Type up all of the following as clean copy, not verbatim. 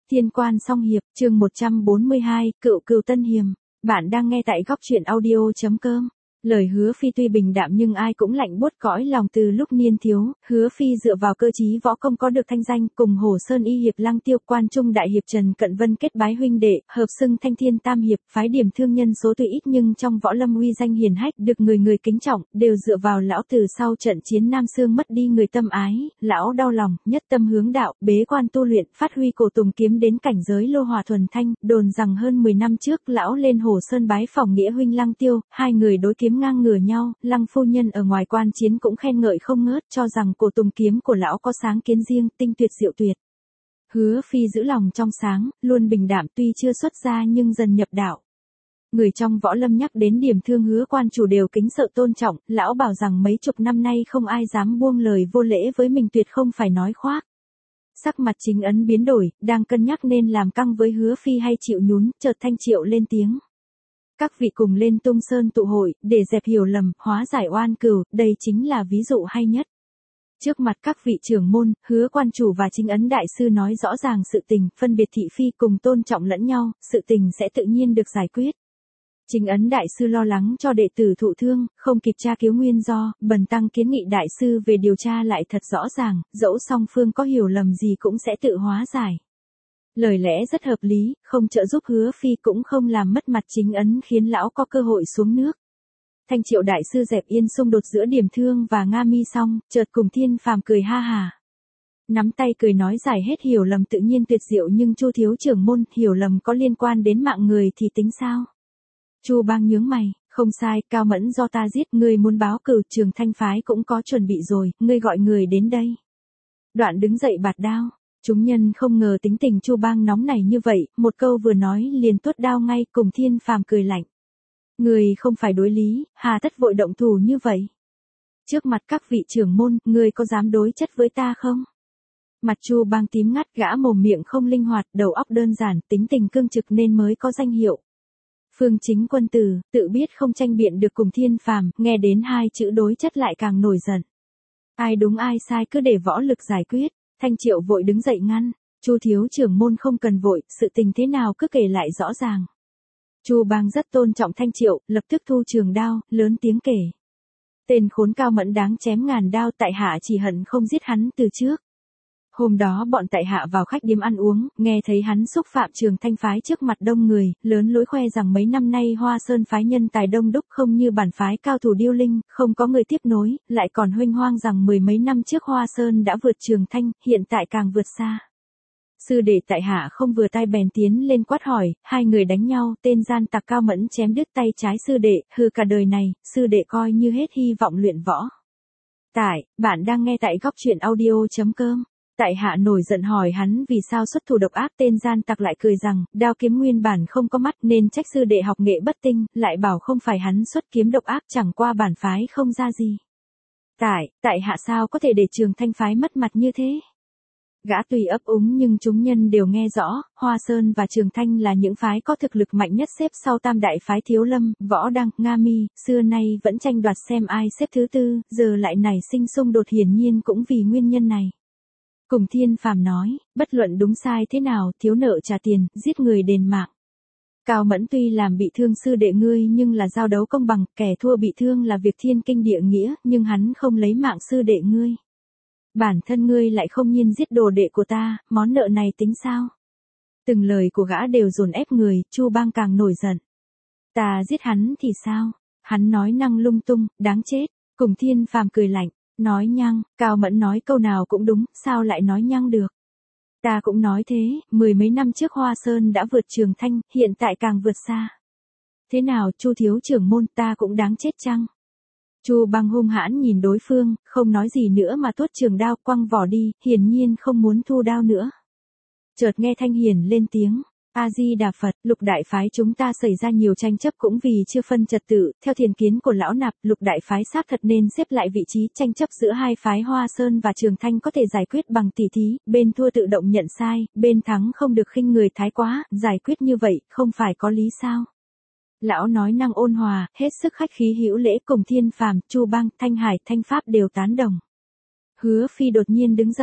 Thiên Quan Song Hiệp, chương 142, Cựu Cừu Tân Hiềm. Bạn đang nghe tại góc truyện audio.com. Lời Hứa Phi tuy bình đạm nhưng ai cũng lạnh buốt cõi lòng từ lúc niên thiếu. Hứa Phi dựa vào cơ trí võ công có được thanh danh, cùng Hồ Sơn y hiệp Lăng Tiêu, Quan Trung đại hiệp Trần Cận Vân kết bái huynh đệ, hợp xưng Thanh Thiên Tam hiệp, phái điểm thương nhân số tuy ít nhưng trong võ lâm uy danh hiển hách, được người người kính trọng, đều dựa vào lão. Từ sau trận chiến Nam Xương mất đi người tâm ái, lão đau lòng, nhất tâm hướng đạo, bế quan tu luyện, phát huy cổ tùng kiếm đến cảnh giới lô hòa thuần thanh. Đồn rằng hơn 10 năm trước lão lên Hồ Sơn bái phỏng nghĩa huynh Lăng Tiêu, hai người đối kiếm ngang ngửa nhau. Lăng phu nhân ở ngoài quan chiến cũng khen ngợi không ngớt, cho rằng cổ tùng kiếm của lão có sáng kiến riêng, tinh tuyệt diệu tuyệt. Hứa Phi giữ lòng trong sáng, luôn bình đạm, tuy chưa xuất gia nhưng dần nhập đạo. Người trong võ lâm nhắc đến điểm thương Hứa quan chủ đều kính sợ tôn trọng, lão bảo rằng mấy chục năm nay không ai dám buông lời vô lễ với mình, tuyệt không phải nói khoác. Sắc mặt Chính Ấn biến đổi, đang cân nhắc nên làm căng với Hứa Phi hay chịu nhún, chợt Thanh Triệu lên tiếng. Các vị cùng lên Tung Sơn tụ hội, để dẹp hiểu lầm, hóa giải oan cừu, đây chính là ví dụ hay nhất. Trước mặt các vị trưởng môn, Hứa quan chủ và Chính Ấn đại sư nói rõ ràng sự tình, phân biệt thị phi cùng tôn trọng lẫn nhau, sự tình sẽ tự nhiên được giải quyết. Chính Ấn đại sư lo lắng cho đệ tử thụ thương, không kịp tra cứu nguyên do, bần tăng kiến nghị đại sư về điều tra lại thật rõ ràng, dẫu song phương có hiểu lầm gì cũng sẽ tự hóa giải. Lời lẽ rất hợp lý, không trợ giúp Hứa Phi cũng không làm mất mặt Chính Ấn, khiến lão có cơ hội xuống nước. Thanh Triệu đại sư dẹp yên xung đột giữa Điểm Thương và Nga Mi xong, chợt cùng Thiên Phàm cười ha hà. Nắm tay cười nói giải hết hiểu lầm tự nhiên tuyệt diệu, nhưng Chu thiếu trưởng môn, hiểu lầm có liên quan đến mạng người thì tính sao? Chu Bang nhướng mày, không sai, Cao Mẫn do ta giết, ngươi muốn báo cừu, Trường Thanh phái cũng có chuẩn bị rồi, ngươi gọi người đến đây. Đoạn đứng dậy bạt đao. Chúng nhân không ngờ tính tình Chu Bang nóng này như vậy, một câu vừa nói liền tuốt đao ngay, cùng Thiên Phàm cười lạnh. Người không phải đối lý, hà tất vội động thủ như vậy? Trước mặt các vị trưởng môn, người có dám đối chất với ta không? Mặt Chu Bang tím ngắt, gã mồm miệng không linh hoạt, đầu óc đơn giản, tính tình cương trực nên mới có danh hiệu Phương Chính quân tử, tự biết không tranh biện được cùng Thiên Phàm, nghe đến hai chữ đối chất lại càng nổi giận. Ai đúng ai sai cứ để võ lực giải quyết. Thanh Triệu vội đứng dậy ngăn, Chu thiếu trưởng môn không cần vội, sự tình thế nào cứ kể lại rõ ràng. Chu Bang rất tôn trọng Thanh Triệu, lập tức thu trường đao, lớn tiếng kể. Tên khốn Cao Mẫn đáng chém ngàn đao, tại hạ chỉ hận không giết hắn từ trước. Hôm đó bọn tại hạ vào khách điếm ăn uống, nghe thấy hắn xúc phạm Trường Thanh phái trước mặt đông người, lớn lối khoe rằng mấy năm nay Hoa Sơn phái nhân tài đông đúc không như bản phái cao thủ điêu linh, không có người tiếp nối, lại còn huênh hoang rằng mười mấy năm trước Hoa Sơn đã vượt Trường Thanh, hiện tại càng vượt xa. Sư đệ tại hạ không vừa tai bèn tiến lên quát hỏi, hai người đánh nhau, tên gian tặc Cao Mẫn chém đứt tay trái sư đệ, hư cả đời này, sư đệ coi như hết hy vọng luyện võ. Bạn đang nghe tại góc truyện audio.com. Tại hạ nổi giận hỏi hắn vì sao xuất thủ độc ác, tên gian tặc lại cười rằng, đao kiếm nguyên bản không có mắt nên trách sư đệ học nghệ bất tinh, lại bảo không phải hắn xuất kiếm độc ác, chẳng qua bản phái không ra gì. Tại hạ sao có thể để Trường Thanh phái mất mặt như thế? Gã tuy ấp úng nhưng chúng nhân đều nghe rõ, Hoa Sơn và Trường Thanh là những phái có thực lực mạnh nhất xếp sau tam đại phái Thiếu Lâm, Võ Đăng, Nga Mi, xưa nay vẫn tranh đoạt xem ai xếp thứ tư, giờ lại nảy sinh xung đột hiển nhiên cũng vì nguyên nhân này. Cùng Thiên Phàm nói, bất luận đúng sai thế nào, thiếu nợ trả tiền, giết người đền mạng. Cao Mẫn tuy làm bị thương sư đệ ngươi nhưng là giao đấu công bằng, kẻ thua bị thương là việc thiên kinh địa nghĩa, nhưng hắn không lấy mạng sư đệ ngươi. Bản thân ngươi lại không nhiên giết đồ đệ của ta, món nợ này tính sao? Từng lời của gã đều dồn ép người, Chu Bang càng nổi giận. Ta giết hắn thì sao? Hắn nói năng lung tung, đáng chết. Cùng Thiên Phàm cười lạnh. Nói nhăng, Cao Mẫn nói câu nào cũng đúng, sao lại nói nhăng được? Ta cũng nói thế, mười mấy năm trước Hoa Sơn đã vượt Trường Thanh, hiện tại càng vượt xa. Thế nào, Chu thiếu trưởng môn, ta cũng đáng chết chăng? Chu Bang hung hãn nhìn đối phương, không nói gì nữa mà tuốt trường đao quăng vỏ đi, hiển nhiên không muốn thu đao nữa. Chợt nghe Thanh Hiền lên tiếng. A-di-đà Phật, Lục đại phái chúng ta xảy ra nhiều tranh chấp cũng vì chưa phân trật tự, theo thiền kiến của lão nạp, Lục đại phái xác thật nên xếp lại vị trí, tranh chấp giữa hai phái Hoa Sơn và Trường Thanh có thể giải quyết bằng tỉ thí, bên thua tự động nhận sai, bên thắng không được khinh người thái quá, giải quyết như vậy, không phải có lý sao? Lão nói năng ôn hòa, hết sức khách khí hữu lễ, cùng Thiên Phàm, Chu Bang, Thanh Hải, Thanh Pháp đều tán đồng. Hứa Phi đột nhiên đứng dậy.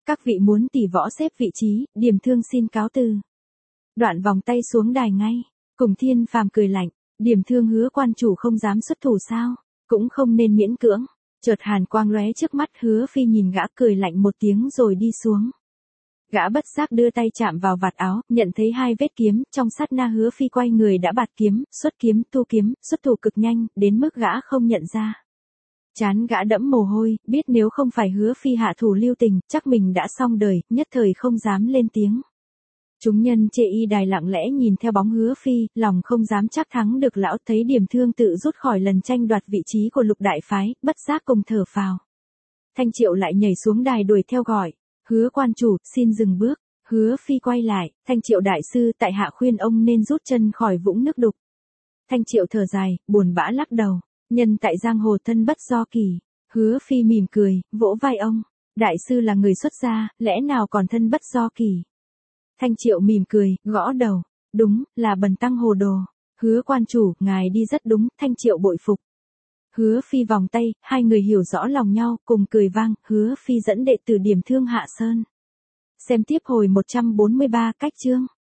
Các vị muốn tỷ võ xếp vị trí, Điềm Thương xin cáo từ. Đoạn vòng tay xuống đài ngay, cùng Thiên Phàm cười lạnh, Điềm Thương hứa quan chủ không dám xuất thủ sao, cũng không nên miễn cưỡng. Chợt hàn quang lóe trước mắt, Hứa Phi nhìn gã cười lạnh một tiếng rồi đi xuống. Gã bất giác đưa tay chạm vào vạt áo, nhận thấy 2 vết kiếm, trong sát na Hứa Phi quay người đã bạt kiếm, xuất kiếm, thu kiếm, xuất thủ cực nhanh, đến mức gã không nhận ra. Trán gã đẫm mồ hôi, biết nếu không phải Hứa Phi hạ thủ lưu tình, chắc mình đã xong đời, nhất thời không dám lên tiếng. Chúng nhân chê y đài lặng lẽ nhìn theo bóng Hứa Phi, lòng không dám chắc thắng được lão, thấy Điềm Thương tự rút khỏi lần tranh đoạt vị trí của Lục đại phái, bất giác cùng thở phào. Thanh Triệu lại nhảy xuống đài đuổi theo gọi, Hứa quan chủ, xin dừng bước. Hứa Phi quay lại, Thanh Triệu đại sư, tại hạ khuyên ông nên rút chân khỏi vũng nước đục. Thanh Triệu thở dài, buồn bã lắc đầu, nhân tại giang hồ thân bất do kỳ. Hứa Phi mỉm cười, vỗ vai ông, đại sư là người xuất gia, lẽ nào còn thân bất do kỳ. Thanh Triệu mỉm cười, gõ đầu, đúng, là bần tăng hồ đồ. Hứa quan chủ, ngài đi rất đúng, Thanh Triệu bội phục. Hứa Phi vòng tay, hai người hiểu rõ lòng nhau, cùng cười vang, Hứa Phi dẫn đệ tử Điềm Thương hạ sơn. Xem tiếp hồi 143 cách chương.